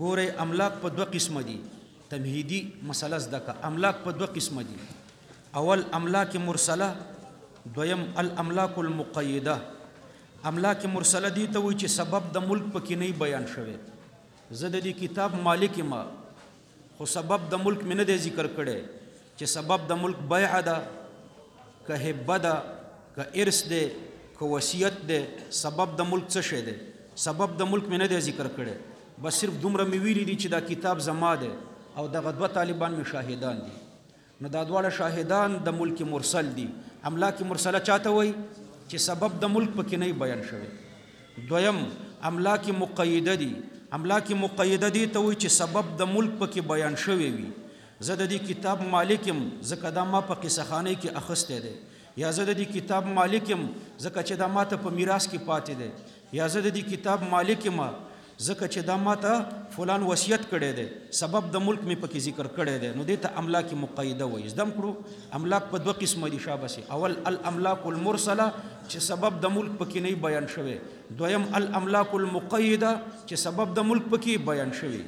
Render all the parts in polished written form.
ګورئ املاک په دوه قسمه دي تمهیدی مسله زده که املاک په دوه قسمه دي اول املاک مرسله دویم الاملاک المقیده املاک مرسله دي ته وایي چې سبب د ملک پکې نه بیان شوی زه د دې کتاب مالک ما خو سبب د ملک مې نه دی ذکر کړی چې سبب د ملک بیع ده که هبه ده که ارث دی که وصیت دی سبب د ملک څه شی دی سبب د ملک مې نه دی ذکر کړی بس صرف دومره مې ویلي دي چې دا کتاب زما دی او دغه دوه طالبان مې شاهدان دي نو دا دواړه شاهدان د ملک مرسل دي املاک مرسله چاته وایي چې سبب د ملک پکې نه بیان شوی دویم املاک مقیده دي املاک مقیده دي ته وایي چې سبب د ملک پکې بیان شوی وي زه د دې کتاب مالک یم ځکه دا ما په قصه خانه کې اخیستی دی یا زه د دې کتاب مالک یم ځکه چې دا ما ته په میراث کې پاتې دی یا زه د دې کتاب مالک یم ځکه چې دا ما ته فلان وصیت کړی دی سبب د ملک مې پکې ذکر کړی دی نو دې ته املاک مقیده وایي زده کړو املاک په دوه قسمه دي شابسې اول الاملاک المرسله چې سبب د ملک پکې نه بیان شوی دویم الاملاک المقیده چې سبب د ملک پکې بیان شوی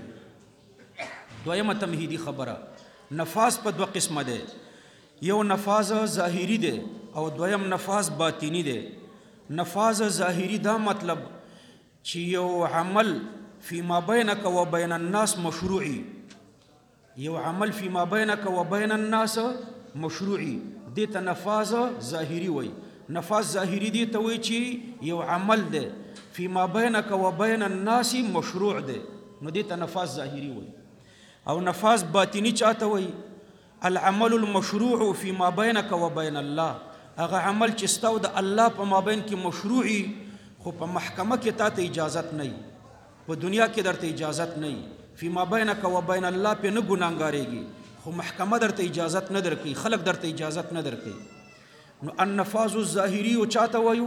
دویمه تمهیدی خبره نفاذ په دوه قسمه دی یو نفاذ ظاهری دی او دویم نفاذ باطینی دی نفاذ ظاهری دا مطلب چې یو عمل فيما بينك وبين الناس مشروعي یو عمل فيما بينك وبين الناس مشروعي دې ته نفاذ ظاهری وای نفاذ ظاهری دې ته وای چې یو عمل دی فيما بينك وبين الناس مشروع دی نو دې ته نفاذ ظاهری وای او نفاذ باطینی چاته وای العمل المشروع فيما بينك وبين الله هغه عمل چې ستو د الله په مابین کې مشروعي خو په محکمه کې تاته اجازت نه په دنیا کې درته اجازت نه فيما بينك وبين الله په نه ګناګاریږي خو محکمه درته اجازت نه درکې خلق درته اجازت نه درکې نو النفاذ الظاهري او چاته وایو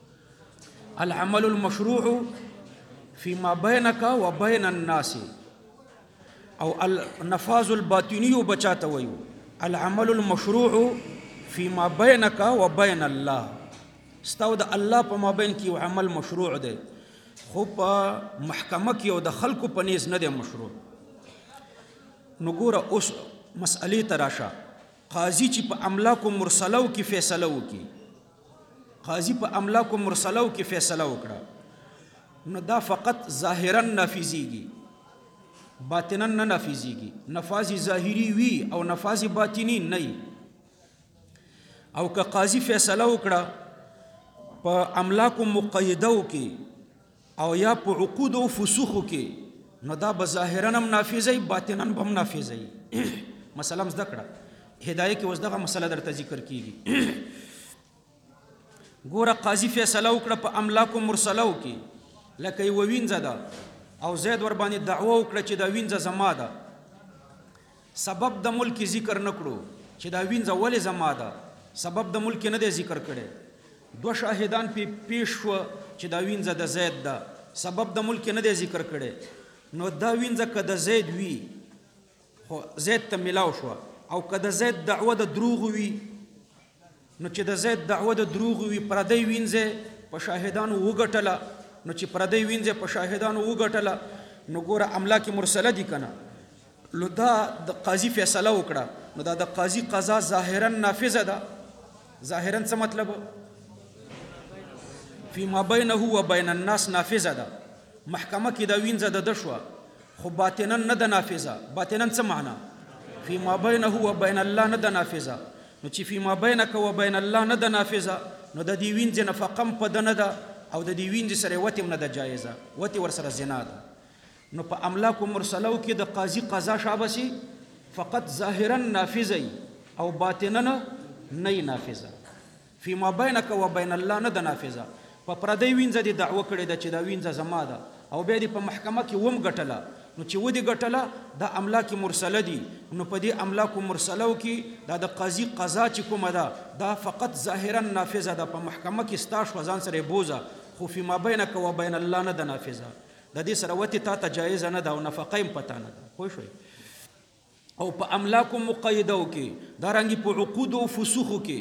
العمل المشروع فيما بينك وبين الناس او النفاذ الباطني بچاته وایو العمل المشروع فيما بينك وبين الله ستاو د الله په مابین کې یو عمل مشروع دی خو په محکمه کې او د خلکو په نیز نه دی مشروع نو ګوره اوس مسئلې ته راشه قاضي چې په املاکو مرسلو کې فیصله وکړي قاضي په املاکو مرسلو کې فیصله وکړه نو دا فقط ظاهرا نافذیږي باطنا نه نافذیږي نفاذ ظاهری وي او نفاذ باطنی نه او که قاضي فیصله وکړه په املاک مقیده کې او یا په عقود او فسوخ کې نو دا به ظاهرا هم نافذي باطنا هم نافذي مثلا زده کړه هدايه کې اوس دغه مسله درته ذکر کیږي ګوره قاضي فیصله وکړه په املاک مرسلو کې لکه یو وینځه ده او زید ور باندې دعوه وکړه چې دا وینځه زما ده سبب د ملک ذکر نکړو چې دا وینځه ولې زما ده سبب د ملک نه دی ذکر کړي دو شاهدان پیش شو چې دا وینځه د زید ده سبب د ملک نه دی ذکر کړي نو دا وینځه که د زید وي خو زید ته ملاو شو او که د زید دعوه د دروغ وي نو چې د زید دعوه د دروغ وي پردی وینځه په شاهدانو وګټله نو چې پردی وینځه په شاهدانو وګټله نو ګوره املاک مرسله دي کنه لو دا د قاضي فیصله وکړه نو دا د قاضي قضا ظاهرا نافذه ده ظاهرا څه مطلب فيما بينه وبين الناس نافذه ده محکمه کې دا وینځه د شو خو باطنا نه ده نافذه باطنا څه معنا فيما بينه وبين الله نه ده نافذه نو چې فيما بينك وبين الله نه ده نافذه نو د دې وینځه نفقم په دنه ده او د دې وینځ سره وته نه ده جایزه وته ور سره زنا ده نو په املاک مرسلو کې د قاضي قضا شابسي فقط ظاهرا نافذي او باطنا نه نافذه فيما بينك وبين الله نه ده نافذه په پردی وینځه دی دعوه کړې ده چې دا وینځه زما ده او بیا دې په محکمه کې وم ګټله نو چې ودی ګټله دا املاک مرسله دي نو په دې املاک مرسلو کې دا د قاضي قضا چې کومه ده دا فقط ظاهرا نافذه ده په محکمه کې ستاش وزن سره بوزه خو فيما بينك وبين الله نه ده نافذه د دې سره وته تا ته جایز نه ده او نفقه هم پتا نه ده خو شوي او په املاک مقیده کې دا رنګي په عقود او فسوخ کې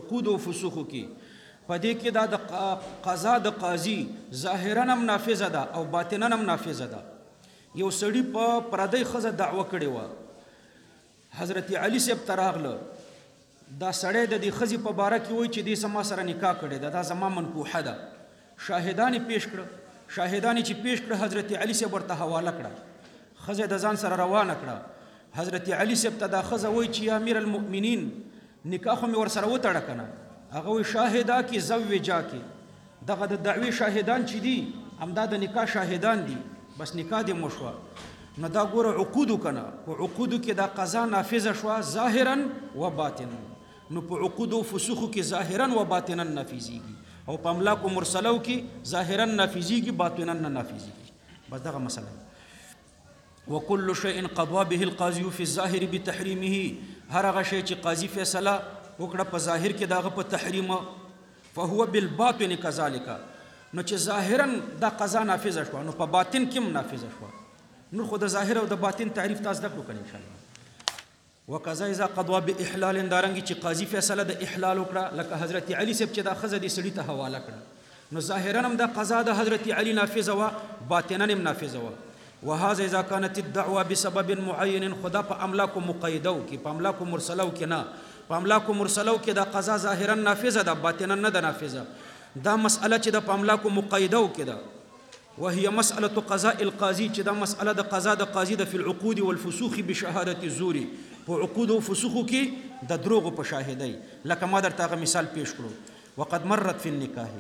پدې کې دا د قضا د قاضي ظاهرا هم نافذه ده او باطنا هم نافذه ده یو سړی په پردی ښځه دعوه کړې وه، حضرت علي صاحب ته راغله، دا سړی د دې ښځې په باره کې وایي چې دې زما سره نکاح کړې ده، دا زما منکوحه ده. شاهدان یې پیش کړه، شاهدان یې چې پیش کړه حضرت علي صاحب ورته حواله کړه، ښځه د ځان سره روانه کړه. حضرت علي صاحب ته دا ښځه وایي چې یا امیر المؤمنین نکاح خو مې ورسره وتړه که نه؟ هغه وایي شاهدا کې زوجا کې، دغه د دعوې شاهدان چې دي همدا د نکاح شاهدان دي، بس نکاح دې مو شوه. نو دا ګوره عقودو که نه، په عقودو کې دا قضا نافظه شوه ظاهرا و باطنا. نو په عقودو فسوخو کې ظاهرا و باطنا نافظیږي، او په املاک و مرسلو کې ظاهرا نافظیږي باطنا نه نافظیږي. بس دغه مسله. وكل شيء قضى به القاضي في الظاهر بتحريمه، هر هغه شی چې قاضي فیصله وکړه په ظاهر کې دغه په تحریم، فهو بالباطن كذلك. نو چې ظاهرا دا قضا نافذه شوه نو په باطن کې هم نافذه شوه. نور خو د ظاهر او د باطن تعریف تاسو زده کړو کنه ان شاء الله. وکذا اذا قضى باحلال، دارنګ چې قاضي فیصله د احلال وکړه، لکه حضرت علي صاحب چې دا ښځه دې سړي ته حواله کړه، نو ظاهرا هم دا قضا د حضرت علي نافذه وه، باطنا هم نافذه وه. وهذا اذا كانت الدعوه بسبب معين، خدا په املاک مقیدو کې، په املاک مرسلو کې نه، په املاک مرسلو کې دا قضا ظاهرا نافذه ده، باطنا نه ده نافذه. دا مسأله چې د په املاک مقیدو کې ده، وهي مسألة قضاء القاضي، چې دا مسأله د قضا د قاضي د فی العقود والفسوخ بشهادة الزور، په عقود او فسوخو کې د دروغ په شاهدۍ، لکه ما درته هغه مثال پیش کړو. وقد مرت في النکاح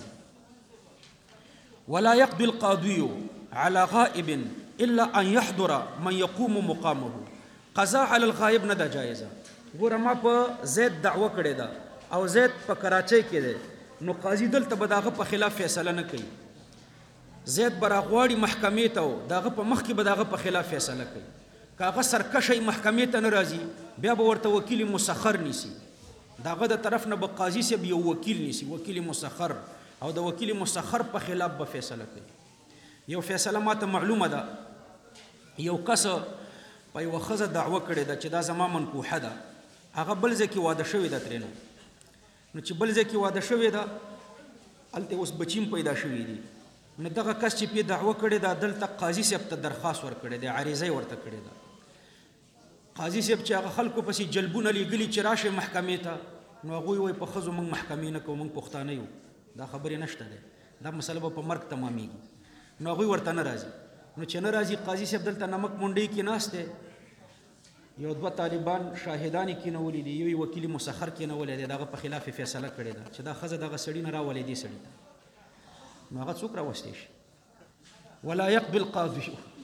ولا يقضي القاضي على غائب الا ان يحضر من يقوم مقامه. قضا على الغائب نه ده جایزه. ګوره ما په زید دعوه کړې ده او زید په کراچۍ کې دی، نو قاضي دلته به د هغه په خلاف فیصله نه کوي. زید به راغواړي محکمې ته، و د هغه په مخ کې به د هغه په خلاف فیصله کوي. که هغه سرکشی محکمې ته نه راځي، بیا به ورته وکیل مسخر نیسي، د هغه د طرف نه به قاضي صاحب یو وکیل نیسي، وکیل مسخر، او د وکیل مسخر په خلاف به فیصله کوي. یو فیصله ماته معلومه ده، یو کس په یوه ښځه دعوه کړې ده چې دا زما منکوحه ده، هغه بل ځای کې واده شوې ده ترېنه. نو چې بل ځای کې واده شوې ده، هلته اوس بچیم پیدا شوي دي، نو دغه کس چې پې دعوه کړې ده دلته قاضي صاحب ته درخواست ورکړی دی، عریضه یې ورته کړې ده. قاضي صاحب چې هغه خلکو پسې جلبونه لیږلي چې راشئ محکمې ته، نو هغوی وایي په ښځو موږ محکمې نه کوو، موږ پښتانه یو، دا خبرې نشته دی، دا مسله به په مرګ تمامېږي. نو هغوی ورته نه راځي. نو چې نه راځي، قاضي صاحب دلته نمک منډۍ کې ناست دی، یو دوه طالبان شاهدان یې کېنولي دي، یو یې وکیل مسخر کېنولی دی، د هغه په خلاف یې فیصله کړې ده چې دا ښځه دغه سړي نه راولې دې سړي ته، نو هغه څوک راوستی شي؟ ولا يقضي القاضي،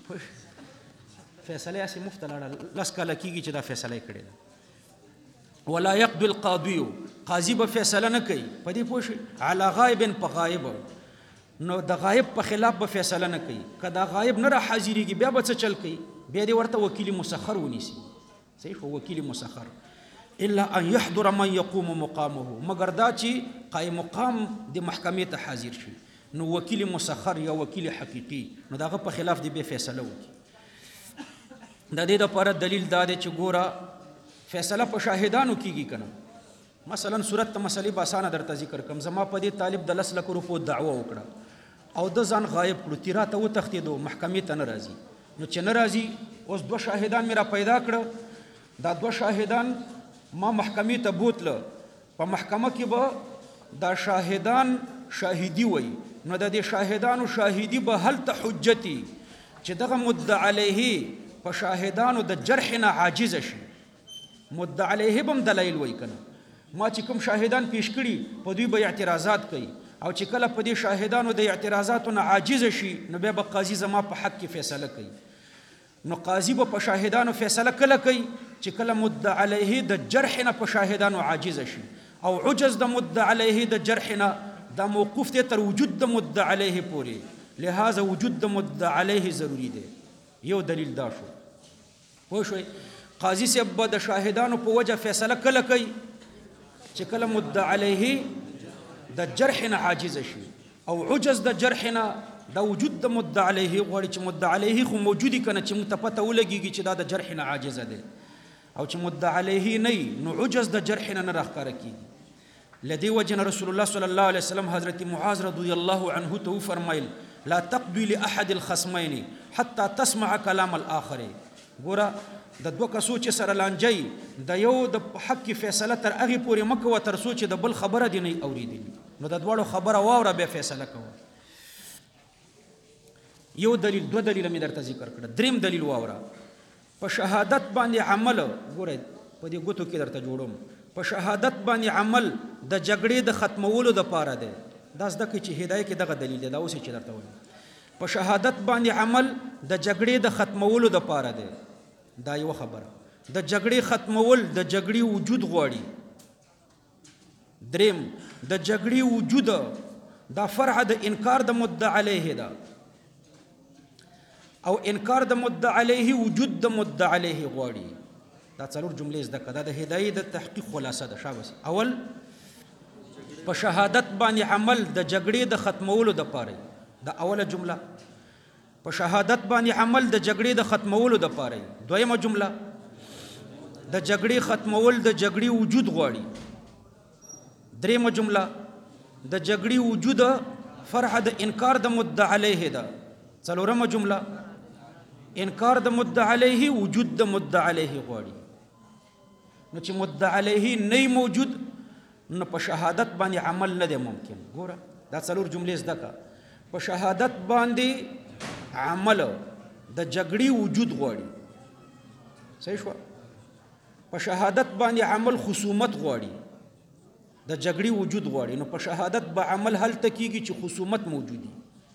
فیصله یې هسې مفته لاړه، لس کاله کېږي چې دا فیصله یې کړې ده. ولا يقضي القاضي، قاضي به فیصله نه کوي، په دې پوه شئ، على غایب، په غایب، نو د غایب په خلاف به فیصله نه کوي. که دا غایب نه را حاضرېږي بیا به څه چل کوي؟ بیا دې ورته وکیل مسخر ونیسي، صحیح شو، وکیل مسخر. الا ان يحضر من يقوم مقامه، مگر دا چې قائم مقام د محکمې ته حاضر شي، نو وکیل مسخر یا وکیل حقیقي، نو دغه په خلاف دی به فیصله وکړي. د دې لپاره دلیل دا دی چې ګوره فیصله په شاهدانو کېږي که نه. مثلا صورت ته مسلې به اسانه درته ذکر کړم. زما په دې طالب د 10 لکو روپو دعوه وکړه او د ځان غایب کړو، تیرا ته وتښتېدو، محکمې ته نه راځي. نو چې نه راځي، اوس 2 شاهدان مې را پیدا کړه، دا 2 شاهدان ما محکمې ته بوتله، په محکمه کې به دا شاهدان شاهدي وایي، نو د دې شاهدانو شاهدي به هلته حجتي چې دغه مدعا علیه په شاهدانو د جرح نه عاجزه شي. مدعا علیه به هم دلایل وایي که نه، ما چې کوم شاهدان پیش کړي په دوی به اعتراضات کوي، او چې کله په دې شاهدانو د اعتراضاتو نه عاجزه شي، نو بیا به قاضي زما په حق کې فیصله کوي. نو قاضي به په شاهدانو فیصله کله کوي؟ چې کله مدعا علیه د جرح نه په شاهدانو عاجزه شي، او عجز د مدعا علیه د جرح نه دا موقوف دی تر وجود د مدعا علیه پورې، لہذا وجود د مدعا علیه ضروری دی. یو دلیل دا شو، پوه شوئ. قاضي صاحب به د شاهدانو په وجه فیصله کله کوي؟ چې کله مدعا علیه د جرح نه عاجزه شي، او عجز د جرح نه دا وجود د مدعا علیه غواړي چې مدعا علیه خو موجودی کنه چې موږ ته پته ولګېږي چې دا د جرح نه عاجزه دی، او چې مدعا علیه نه وي نو عجز د جرح نه راښکاره کېږي. لدی وجن رسول الله صلی الله علیه وسلم حضرت معاذ رضی الله عنه ته فرمایل لا تقضي لاحد الخصمين حتى تسمع كلام الاخر ګوره د دوه کسو چې سره لانجی د یو د حق فیصله تر هغه پورې مکه و تر سوچ د بل خبره دی نه اوریدلی نو د دوړو خبره واوره به فیصله کوه یو دلیل دو دلیل مې درته ذکر کړ دریم دلیل واوره په شهادت باندې عمل ګوره په دې ګوتو کې درته جوړوم په شهادت باندې عمل د جګړې د ختمولو د پاره دی دا زده کې چې هدايه کې دغه دلیل دی دا اوس چې درته وایم په شهادت باندې عمل د جګړې د ختمولو د پاره دی دا یو خبره د جګړې ختمول د جګړې وجود غواړي دریم د جګړې وجود دا فرع د انکار د مدعا علیه ده او انکار د مدعا علیه وجود د مدعا علیه غواړي دا څلور جملې زده کړه د هدایت د تحقیق خلاصه ده شاباس اول په شهادت باندې عمل د جګړې د ختمولو د پاره دا اوله جمله په شهادت باندې عمل د جګړې د ختمولو د پاره دویمه جمله د جګړې ختمول د جګړې وجود غواړي دریمه جمله د جګړې وجود فرع د انکار د مدعا علیه ده څلورمه جمله انکار د مدعا علیه وجود د مدعا علیه غواړي نو چې مدعا علیه نه موجود نو په شهادت باندې عمل نه دی ممکن ګوره دا څلور جملې زده کا په شهادت باندې عمل د جګړې وجود غواړي صحیح شو په شهادت باندې عمل خصومت غواړي د جګړې وجود غواړي نو په شهادت به عمل هل تکیږي چې خصومت موجودي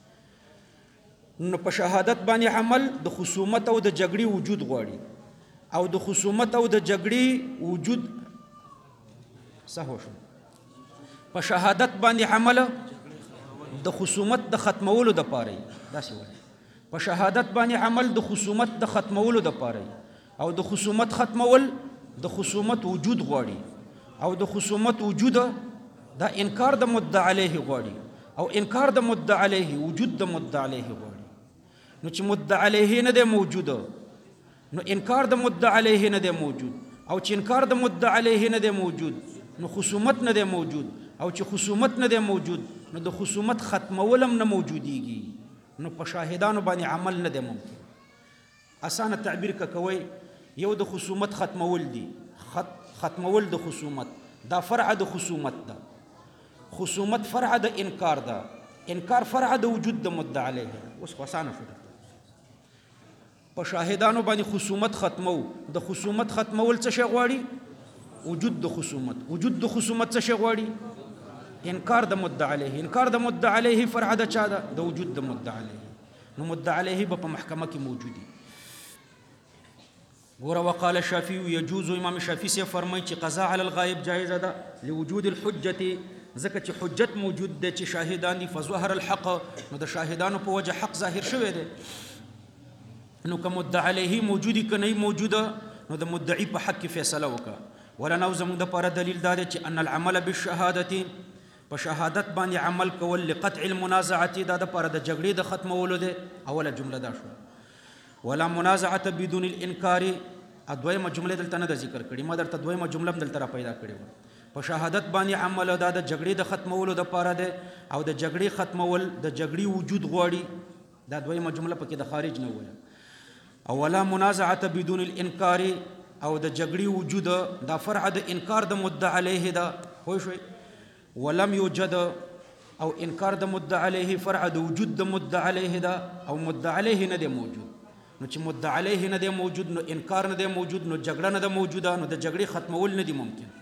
نو په شهادت باندې عمل د خصومت او د جګړې وجود غواړي او د خصومت او د جګړې وجود صحو شو په شهادت باندې عمل د خصومت د ختمولو د پاره دا څه وایي په شهادت باندې عمل د خصومت د ختمولو د پاره او د خصومت ختمول د خصومت وجود غواړي او د خصومت وجود دا انکار د مدعا علیه غواړي او انکار د مدعا علیه وجود د مدعا علیه غواړي نو چې مدعا علیه نه دی موجود نو انکار د مدعا علیه نه دی موجود او چې انکار د مدعا علیه نه دی موجود نو خصومت نه دی موجود او چې خصومت نه دی موجود نو د خصومت ختمولم نه موجوديږي نو په شاهدانو باندې عمل نه دی ممکن اسانه تعبیر کوي یو د خصومت ختمول دي ختمول د خصومت دا فرع د خصومت ده خصومت فرع د انکار ده انکار فرع د وجود د مدعا علیه اوس اسانه شو په شاهدانو باندې خصومت ختمو د خصومت ختمول څه شی غواړي وجود د خصومت وجود د خصومت څه شی غواړي انکار د مدعا علیه انکار د مدعا علیه فرع د چا ده د وجود د مدعا علیه نو مدعا علیه په محکمه کې موجودي ګوره وقال الشافعي يجوز امام شافعي سے فرمایي چې قضاء علی الغائب جائز ده لوجود الحجه ځکه چې حجت موجود ده چې شاهدان دي فظهر الحق نو د شاهدانو په وجه حق ظاهر شوی دی نو که مدعا علیه موجودی که نه موجوده نو د مدعی په حق فیصله وکړه ولا نو زموږ د پاره دلیل دا دی چې ان العمل بالشهادت په شهادت باندې عمل کول لقطع المنازعه دا د پاره د جګړې د ختمولو دی اوله جمله دا شو ولا منازعه بدون الانکار ادویمه جمله دلته نه ذکر کړي ما درته دویمه جمله دلته را پیدا کړي په شهادت باندې عمل دا د جګړې د ختمولو د پاره دی او د جګړې ختمول د جګړې وجود غواړي دا دویمه جمله پکې د خارج نه وله او ولا منازعه بدون الانکار او د جګړې وجود دا فرع د انکار د مدعا علیه دا خو شوي ولم يوجد او انکار د مدعا علیه فرع د وجود د مدعا علیه دا او مدعا علیه نه دی موجود نو چې مدعا علیه نه دی موجود نو انکار نه دی موجود نو جګړه نه دی موجوده نو د جګړې ختمول نه دی ممکن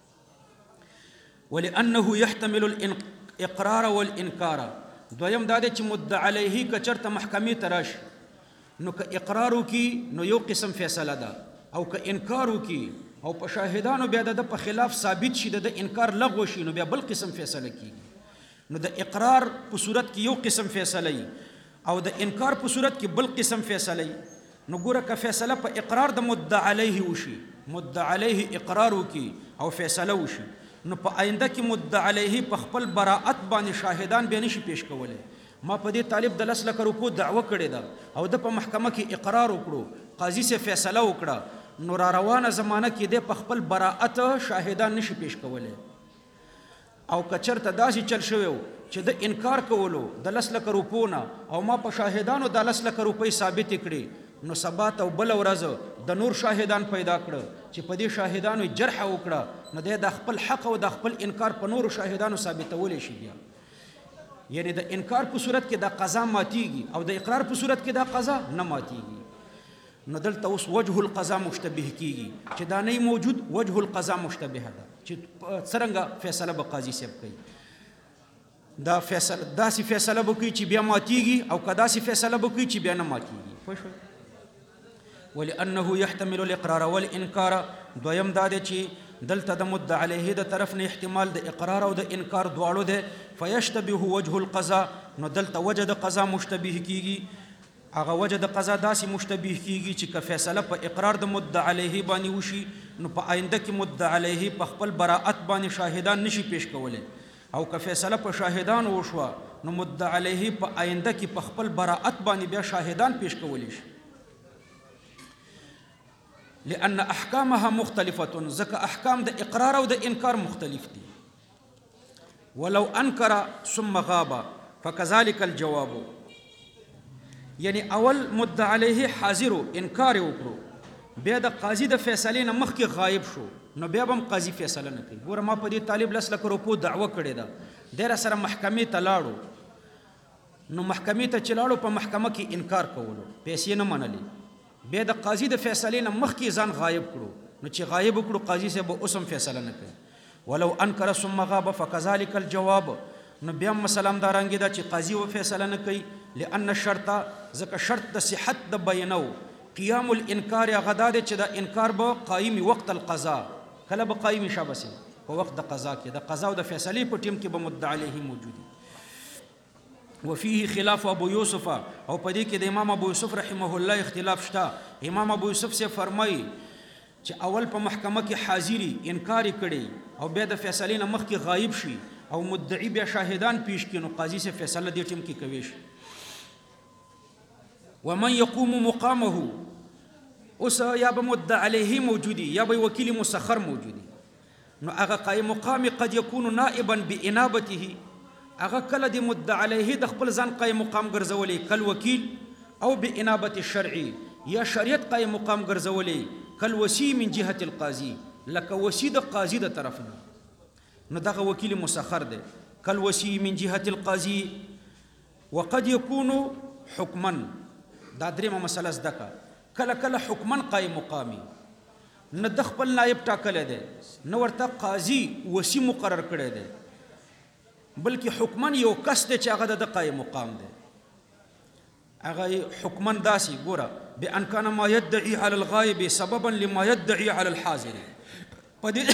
ولانه يحتمل الاقرار والانکار دویم دا چې مدعا علیه کچرته محکمه تراش نو که اقرار کی نو یو قسم فیصله ده او که انکار کی او په شاهدانو بیا د په خلاف ثابت شي د انکار لغوه شي نو بیا بل قسم فیصله کیږي نو د اقرار په صورت کې یو قسم فیصله او د انکار په صورت کې بل قسم فیصله نو ګوره که فیصله په اقرار د مدعا علیه وشي مدعا علیه اقرار وکي او فیصله وشي نو په آینده کې مدعا علیه په خپل براءت باندې شاهدان به نشي پیش کولای ما په دې طالب د 10 لک روپو دعوه کړې ده او د په محکمه کې اقرار وکړو قاضي سے فیصله وکړه نو را روانه زمانہ کې د خپل براءت شاهدان نشي پیش کولای او کچرته داسې چل شوی و چې د انکار کولو د 10 لک روپو نه او ما په شاهدانو د 10 لک روپۍ ثابت کړي، نو سبا ته بل ورځ د نور شاهدان پیدا کړه چې په دې شاهدانو جرح وکړه، نو د خپل حق او د خپل انکار په نورو شاهدانو ثابتولی شي. بیا یعنی د انکار په صورت کې د قضا ماتیږي او د اقرار په صورت کې د قضا نه ماتیږي. نو دلته اوس وجه القضا مشتبه کیږي چې دا نه موجود، وجه القضا مشتبه ده چې څرنګه فیصله به قاضي صاحب کوي. دا فیصله داسې فیصله به کوي چې بیا ماتیږي او که داسې فیصله به کوي چې بیا نه ماتیږي. پوه شوئ؟ ولانه يحتمل الاقرار والانکار. دویم دا دی چې دلته د مدعی علیه د طرف نه احتمال د اقرار او د انکار دواړو دی. فیشتبه وجه القضا، نو دلته وجه د قضا مشتبه کیږي. هغه وجه د قضا داسې مشتبه کیږي چې که فیصله په اقرار د مدعی علیه باندې وشي، نو په آینده کې مدعی علیه په خپل براءت باندې شاهدان نشي پیش کولی، او که فیصله په شاهدان وشوه، نو مدعی علیه په آینده کې په خپل براءت باندې بیا شاهدان پیش کولی شي. لأن احکامها مختلفه، ځکه احکام د اقرار او د انکار مختلف دي. ولو انکر ثم غاب فكذلك الجواب. یعنی اول مدعی علیه حاضر انکار وکړو، بیا د قاضي د فیصلې نه مخکې غایب شو، نو بیا به هم قاضي فیصله نه کوي. ګوره ما په دې طالب 10 لک روپو دعوه کړې ده، دی را سره محکمې ته لاړو، نو محکمې ته چې لاړو په محکمه کې انکار کولو، پیسې نه منلې، بیا د قاضي د فیصلې نه مخکې ځان غایب کړو، نو چې غایب کړو قاضي صاحب به اوس هم فیصله نه کوي. ولو انکر ثم غاب فكذلك الجواب. نو بیا هم مثلا همدارنګې ده چې قاضي و فیصله نه کوي. لأن الشرط، ځکه شرط د صحت د بیانو قیام الانکار هغه دا دی چې د انکار به قایمي وقت القضا، کله به قایمي شابسي په وخت د قضا کې، د قضا او د فیصلې په ټیم کې به مدعی علیه موجود. وفيه خلاف ابو یوسف، او په دې کې د امام ابو یوسف رحمه الله اختلاف شته. امام ابو یوسف سے فرمایي چې اول په محکمه کې حاضری انکار کړي او بیا د فیصلې نه مخکې غایب شي او مدعی بیا شاهدان پیش کړي، نو قاضي سے فیصله دې ټیم کې کوي شي. ومن يقوم مقامه، اوس یا به مدعی علیه موجودی یا به وکیل مسخر موجودی، نو هغه قائم مقام قد يكون نائبا بانابته، هغه کله د مدعی علیه د خپل ځان قائم مقام ګرځولې کل وکیل، او بانابه الشرعي یا شریعت قائم مقام ګرځولې کل وسی من جهه القاضي، لکه وسی د قاضي د طرف نه، نو دغه وکیل مسخر دی کل وسی من جهه القاضي. وقد يكون حکما، دا درېمه مسله زده کا، کله کله حکما قائم مقامي، نه د خپل نائب ټاکلی دی، نه ورته قاضي وسی مقرر کړی دی، بلکې حکما یو کس دی چې هغه د قائم مقام دی. هغه حکما داسې ګوره، بأن كان ما يدعي على الغائب سببا لما يدعي على الحاضر. په دې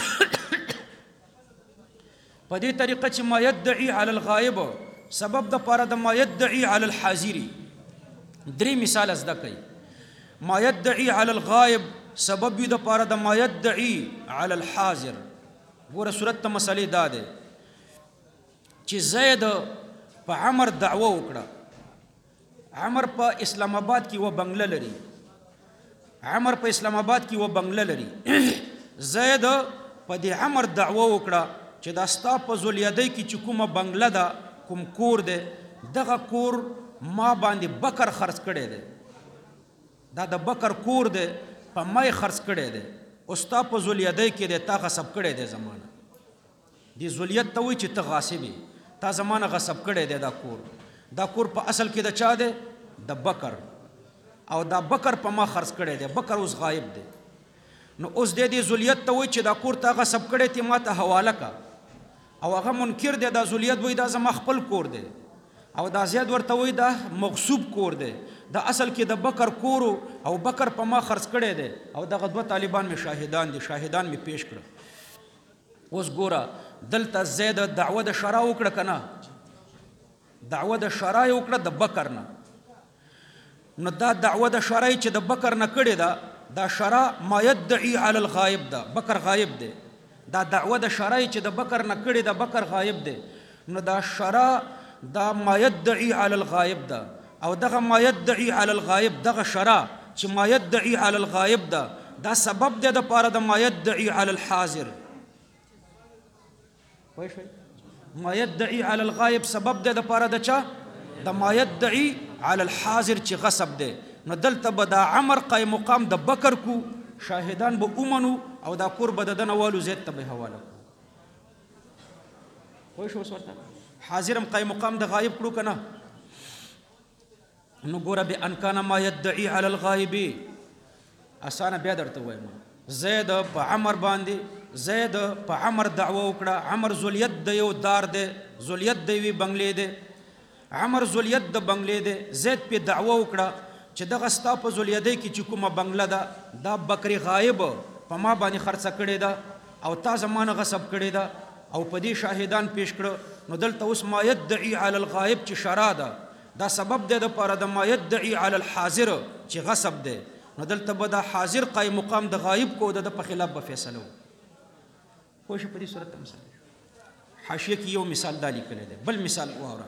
طریقه چې ما يدعي على الغائب سبب د پاره د ما يدعي على الحاضر. درې مثال زده کوي. ما يدعي على الغائب سبب د پاره د ما يدعي على الحاضر. ګوره صورت ته مسلې دا ده چې زید په عمر دعوه وکړه. عمر په اسلام آباد کې و بنگله لري، عمر په اسلام آباد کې و بنگله لري. زید په دې عمر دعوه وکړه چې دا ستا په ذولیدۍ کې چې کومه بنگله ده، کوم کور دی، دغه کور ما باندې بکر خرڅ کړی دی، دا د بکر کور دی، په مای خرڅ کړی دی، او ستا په ذولیدۍ کې دی، تا غصب کړی دی زمانه. دې ذولیت ته وایي چې ته غاصب یې، تا زمانه غصب کړی دی دا کور. دا کور په اصل کې د چا دی؟ د بکر، او دا بکر په ما خرڅ کړی دی، بکر اوس غایب دی. نو اوس دې ذولیت ته وایي چې دا کور تا غصب کړی تی، ما ته حواله کا، او هغه منکر دی، دا ذولیت وایي دا زما خپل کور دی، او دا زید ورته وایي دا مغصوب کور دی، دا اصل کې د بکر کورو او بکر په ما خرڅ کړی دی، او دغه دوه طالبان مې شاهدان دي، شاهدان مې پیش کړه. اوس ګوره دلته زید دعوه د شرع وکړه که نه؟ دعوه د شرع وکړه د بکر نه. نو دا دعوه د شرع چې د بکر نه کړې ده، دا شرع ما يدعي على الغائب ده، بکر غایب دی. دا دعوه د شرع چې د بکر نه کړې ده، بکر غایب دی. نو دا شرع دا ما يدعي على الغائب ده، او دغه ما يدعي على الغائب دغه شرع چې ما يدعي على الغائب ده، دا سبب دی د پاره د ما يدعي على الحاضر. پوه شئ؟ ما يدعي علی الغایب سبب دی د پاره د چا د ما يدعي علی الحاضر چې غصب دی. نو دلته به دا عمر قایم مقام د بکر کو شاهدان به اومنو او دا کور به د دنه والو زید ته به حواله کو. پوه شو اوس ورته حاضرم قایم مقام د غایب کړو که نه. نو ګوره بان کان ما يدعي علی الغایب اسانه بیا درته وایم زید په عمر باندې زید په عمر دعوه وکړه. عمر ذوالید د یو دار دی ذوالید د یوې بنګلې دی عمر ذوالید د بنګلې دی زید پې دعوه وکړه چې دغه ستا په ذواليدۍ کې چې کومه بنګله ده دا بکرې غایب په ما باندې خرڅه کړې ده او تا زمانه غصب کړې ده او په دې شاهدان پیش کړه. نو دلته اوس ما يدعي علی الغایب چې شرا ده دا سبب دی د پاره د ما يدعي علی الحاضر چې غصب دی. نو دلته به دا حاضر قایم مقام د غایب کو د په خلاف به فیصله وکړي. خو شي په دې صورت مثال حاشیه کې یو مثال دا لیکلی دی. بل مثال واوره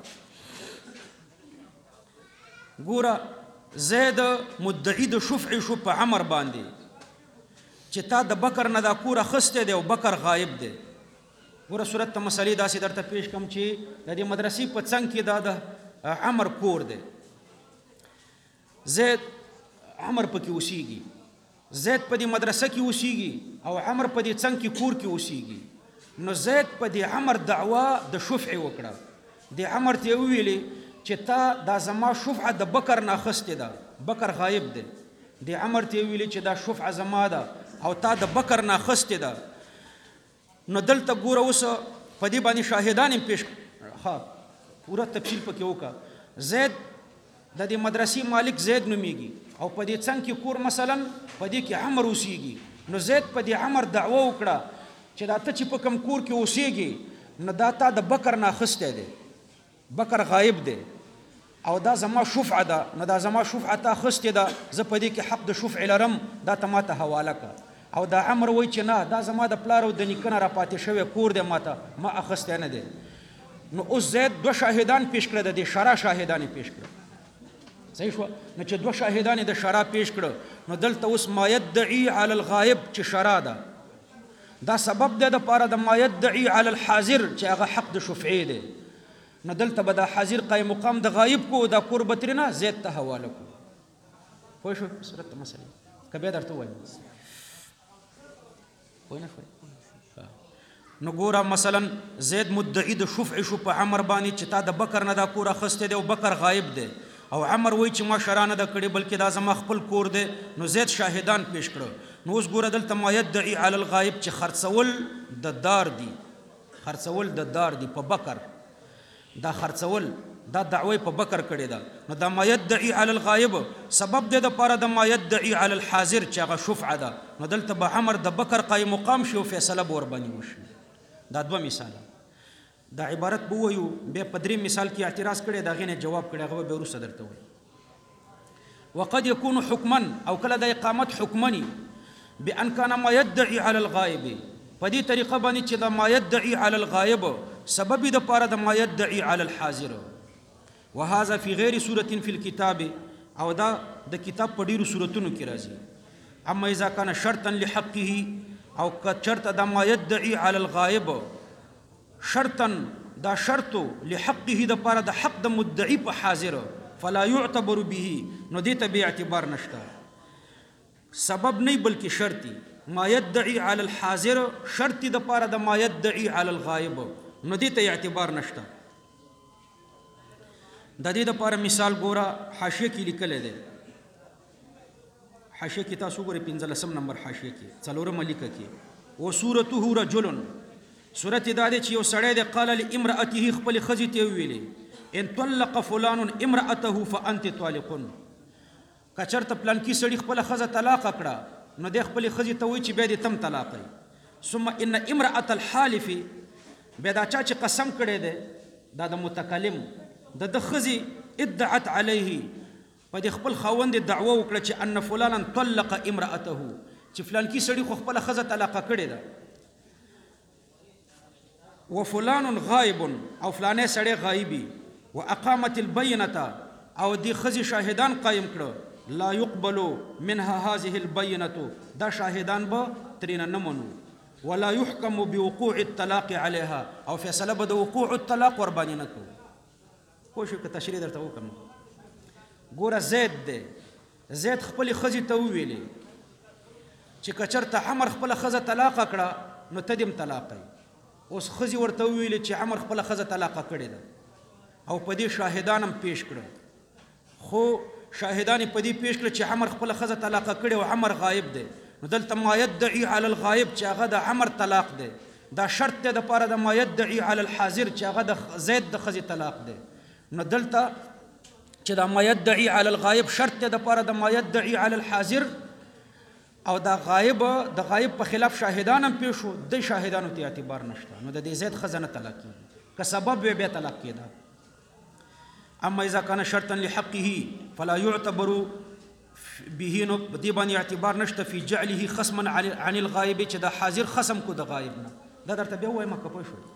ګوره زید مدعی د شفع شو په عمر باندې چې تا د بکر نه دا کور اخستی دی او بکر غایب دی. ګوره صورت ته مسلې داسې درته پیش کړم چې د دې مدرسې په څنګ کې دا د عمر کور دی. زید عمر پکې اوسیږي زید په دې مدرسه کې اوسیږي او عمر په دې څنګ کې کور کې اوسیږي. نو زید په دې عمر دعوا د شفع وکړه. د عمر ته ویلې چې تا دا زما شفعه د بکر نه اخستې ده بکر غایب دی. د عمر ته ویلې چې دا شفعه زما ده او تا د بکر نه اخستې ده. نو دلته ګوره اوس په دې باندې شاهدان هم پیش ها پوره تفصیل پکې وکړه. زید د دې مدرسې مالک زید نومیږي او په دې څنګ کې کور مثلا په دې کې عمر اوسیږي. نو زید په دې عمر دعوه وکړه چې دا ته چې په کوم کور کې اوسیږي نو دا تا د بکر نه اخستی دی بکر غایب دی او دا زما شفعه ده. نو دا زما شفعه تا اخستې ده زه په دې کې حق د شفع لرم دا ته ماته حواله کړه. او دا عمر وایي چې نه دا زما د پلار او د نیکه نه راپاتې شوی کور دی ماته ما اخستی نه دی. نو اوس زید دوه شاهدان پیش کړه د دې شرا شاهدان پیش کړه. صحیح شو. نو چې دوه شاهدان د شرا پیش کړه نو دلته اوس ما يدعي علی الغایب چې شرا ده دا سبب دی د پاره د ما يدعي علی الحاضر چې هغه حق د شفعې دی. نو دلته به دا حاضر قایم مقام د غایب کو دا کور به ترې نه زید ته حواله کو. پوه شو صورت ته مسلې که بیا درته ووایم پوه نه شوئ. نو ګوره مثلا زید مدعي د شفع شو په عمر باندې چې تا د بکر نه دا کور اخستی دی او بکر غایب دی او عمر وایي چې ما شرا نه ده کړې بلکې دا زما خپل کور دی. نو زید شاهدان پیش کړه. نو اوس ګوره دلته ما يدعي علی الغایب چې خرڅول د دار دی خرڅول د دار دی په بکر دا خرڅول دا دعوی په بکر کړی ده. نو دا ما يدعي علی الغایب سبب دی د پاره د ما يدعي علی الحاضر چې هغه شفعه ده. نو دلته به عمر د بکر قایم مقام شي او فیصله به ورباندې وشي. دا دوه مثاله دا عبارت به ووایو بیا په دریم مثال کې اعتراض کړی د هغې نه جواب کړی هغه به وروسته درته وایي. وقد يكون حکما او کله د اقامت حکمني بان كان ما يدعي على الغائب په دې طریقه باندې چې د ما يدعي على الغائب سبب د پاره د ما يدعي على الحاضر. وهذا في غیر سورة في الكتاب او دا د کتاب په ډیرو سورتونو کې راځي. اما اذا كان شرطا لحقه او که شرط د ما يدعي على الغائب شرطا دا شرط لحقه د پاره د حق د مدعي په حاضر فلا يعتبر به نو دې ته به اعتبار نشته. سبب نه بلکې شرطي ما يدعي على الحاضر شرطي د پاره د ما يدعي على الغائب نو دې ته اعتبار نشته. د دې د پاره مثال ګوره حاشیه کې لیکل دی. حاشیه کې تاسو ګورئ 15 نمبر حاشیه کې څلورم لیکه کې وسورته رجل سورت دا دی چې یو سړی دی قال لامرأته خپل ښځې ته ویلې ان طلق فلان امرأته فانت طالق. که چېرته پلانکي سړي خپله ښځه طلاقه کړه نو دی خپلې ښځې ته وایي چې بیا دې تم طلاق کړئ. ثم ان امرأة الحالف بیا دا چا چې قسم کړی دی دا د متکلم د ښځې ادعت علیه په دې خپل خاوند دعوه وکړه چې ان فلانا طلق امرأته چې فلانکي سړي خو خپله ښځه طلاقه کړې ده. وفلان غائب او فلانه سړی غایبی واقامت البینه او دی خزی شاهدان قائم کړه لا يقبل منها هذه البینه دا شاهدان به ترینه نه منو. ولا يحكم بوقوع الطلاق عليها او فیصله به د وقوع الطلاق ور باندې نه کوو پوه شو که تشریح درته وکړم ګوره زید دی زید خپلې ښځې ته وویلې چې که چېرته عمر خپله ښځه طلاقه کړه نو ته دې هم طلاقه یې اوس ښځې ورته وویلې چې عمر خپله ښځه طلاقه کړې ده او په دې شاهدان هم پیش کړه خو شاهدان یې په دې پیش کړه چې عمر خپله ښځه طلاقه کړې او عمر غایب دی نو دلته ما یدعي علی الغایب چې هغه د عمر طلاق دی دا شرط دی دپاره د ما یدعي علی الحاضر چې هغه د زید د ښځې طلاق دی نو دلته چې دا ما یدعي علی الغایب شرط دی دپاره د ما یدعي علی الحاضر او دا غایب د غایب په خلاف شاهدان هم پیش شو د شاهدانو ته اعتبار نشته نو د دې زید ښځه نه طلاق کېږي که سبب وي بیا طلاق کېده اما اذا كان شرطا لحقه فلا يعتبر به نو دې باندې اعتبار نشته فی جعله خصما عن الغایب چې دا حاضر خصم کو د غایب نه دا درته بیا وایم که پوه شوئ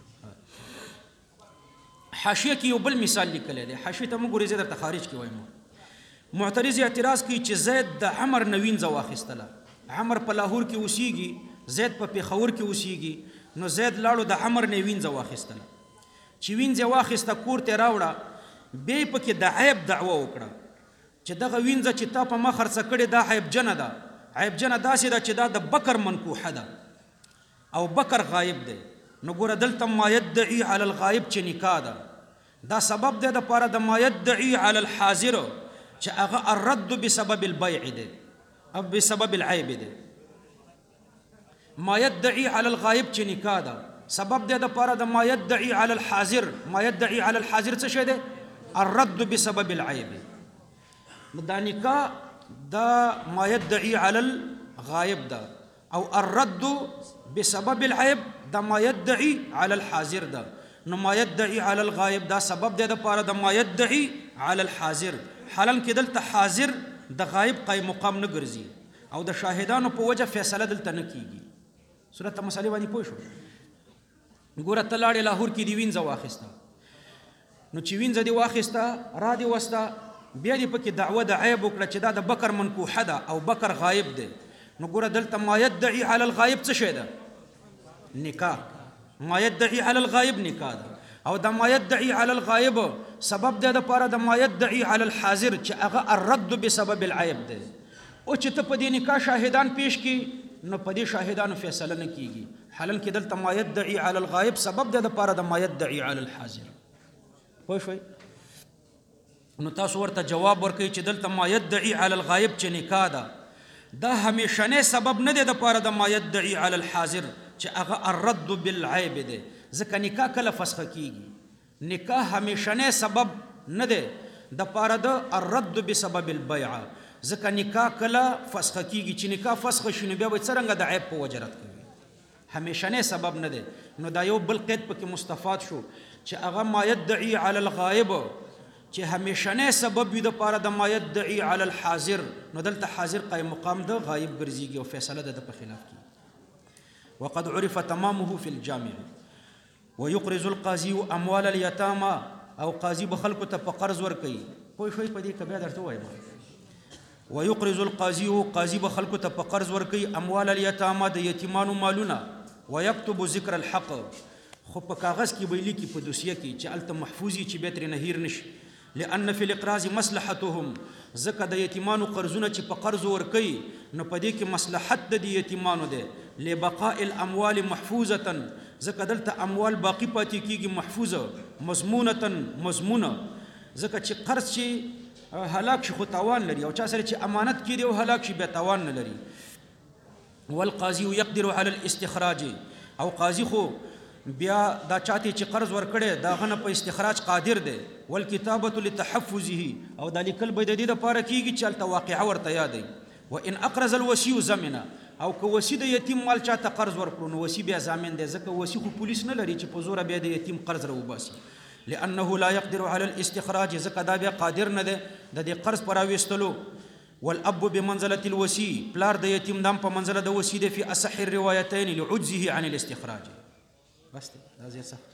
حاشیه کې یو بل مثال لیکلی دی حاشیه ته مو ګورئ زه درته خارج کې وایم معترض اعتراض کوي چې زید د عمر نه وینځه واخیستله عمر په لاهور کې اوسیږي زید په پېښور کې اوسیږي نو زید لاړو د عمر نه وینځه واخیستله چې وینځه واخیسته کور ته راوړه بیا یې پکې د عیب دعوه وکړه چې دغه وینځه چې تا په ما خرڅه کړې دا عیبجنه ده عیبجنه داسې ده چې دا د بکر منکوحه ده او بکر غایب دی نو ګوره دلته ما یدعي علی الغایب چې نکاح ده دا سبب دی دپاره د ما یدعي علی الحاضر چې هغه الرد بسبب البیع دی او بسبب العیب دی ما یدعي علی الغایب چې نکاح ده سبب دی دپاره د ما یدعي علی الحاضر ما یدعي علی الحاضر څه شی دی الرد بسبب العیب دا نکاح دا ما یدعي علی الغایب ده او الرد بسبب العیب دا ما یدعي علی الحاضر ده نو ما یدعي علی الغایب دا سبب دی دپاره د ما یدعي علی الحاضر حالان کې دلته حاضر د غایب قایم مقام نه ګرځي او د شاهدانو په وجه فیصله دلته نه کیږي صورت مسلې باندې پوه شو ګوره ته لاړې لاهور کې دې وینځه واخیسته نو چې وینځه دې واخیسته را دې وسته بیا دې پکې دعوه د عیب وکړه چې دا د بکر منکوحه ده او بکر غایب دی نو ګوره دلته ما یدعي علی الغایب څه شی ده نکاح ما یدعي علی الغایب نکاح ده او د ما یدعي علی الغایب سبب دی دپاره د ما یدعي علی الحاضر چې هغه الرد بسبب العیب دی او چې ته په دې نکاح شاهدان پیش کړي نو په دې شاهدانو فیصله نه کیږي حالان کې دلته ما یدعي علی الغایب سبب دی دپاره د ما یدعي علی الحاضر پوه شوئ نو تاسو ورته جواب ورکوئ چې دلته ما یدعي علی الغایب چې نکاح ده دا همیشنی سبب نه دی دپاره د ما یدعي علی الحاضر چې هغه الرد بالعیب دی ځکه نکاح کله فسخه کیږي نکاح همیشنی سبب نه دی دپاره د الرد بسبب البیع ځکه نکاح کله فسخه کیږي چې نکاح فسخه شي نو بیا به څرنګه د عیب په وجه رد کوي همیشنی سبب نه دی نو دا یو بل قید پکې مستفاد شو چې هغه ما یدعي علی الغایب چې همیشنی سبب وي دپاره د ما یدعي علی الحاضر نو دلته حاضر قایم مقام د غایب ګرځېږي او فیصله د په خلاف کیږي وقد عرف تمامه في الجامع ويقرض القاضي اموال اليتامى او قاضي بخلکو ته په قرض ورکوي پوه شوئ په دې که بیا درته وایم ويقرض القاضي قاضي بخلکو ته په قرض ورکوي اموال اليتامى د یتیمانو مالونه ويكتب ذکر الحق خو په کاغذ کې به لیکي په دوسیه کې چې هلته محفوظ وي چې بیا ترې نه هیر نشي لأن في الاقراض مصلحتهم ځکه د یتیمانو قرضونه چې په قرض ورکوي نو په دې کې مصلحت د دې یتیمانو دی لبقاء الاموال محفوظه ځکه دلته اموال باقی پاتې کیږي محفوظه مضمونه ځکه چې قرض چې هلاک شي خو تاوان لري او چا سره چې امانت کړي او هلاک شي بیا تاوان نه لري والقاضي يقدر على الاستخراج او قاضي خو بیا دا چاته چې قرض ورکړي دا غنه په استخراج قادر دی والکتابه لتحفظه او دا لیکل به د دې لپاره کیږي چې الته واقعه ورته یادې وان اقرض الوصي زمنا او که وصي د یتیم مال چاته قرض ورکړو نو وصي بیا ضامن دی ځکه وصي خو پولیس نه لري چې په زوره بیا د یتیم قرض راوباسي لانه لا يقدر على الاستخراج ځکه دا بیا قادر نه دی د دې قرض پر راوستلو والاب بمنزله الوصي پلار د یتیم دام په منزله د وصي دی فی اصح الروايتين لعجزه عن الاستخراج بس دا زیر صح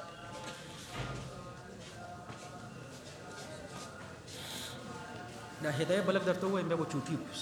دا هدايه بلک درته وایم بیا به چوټي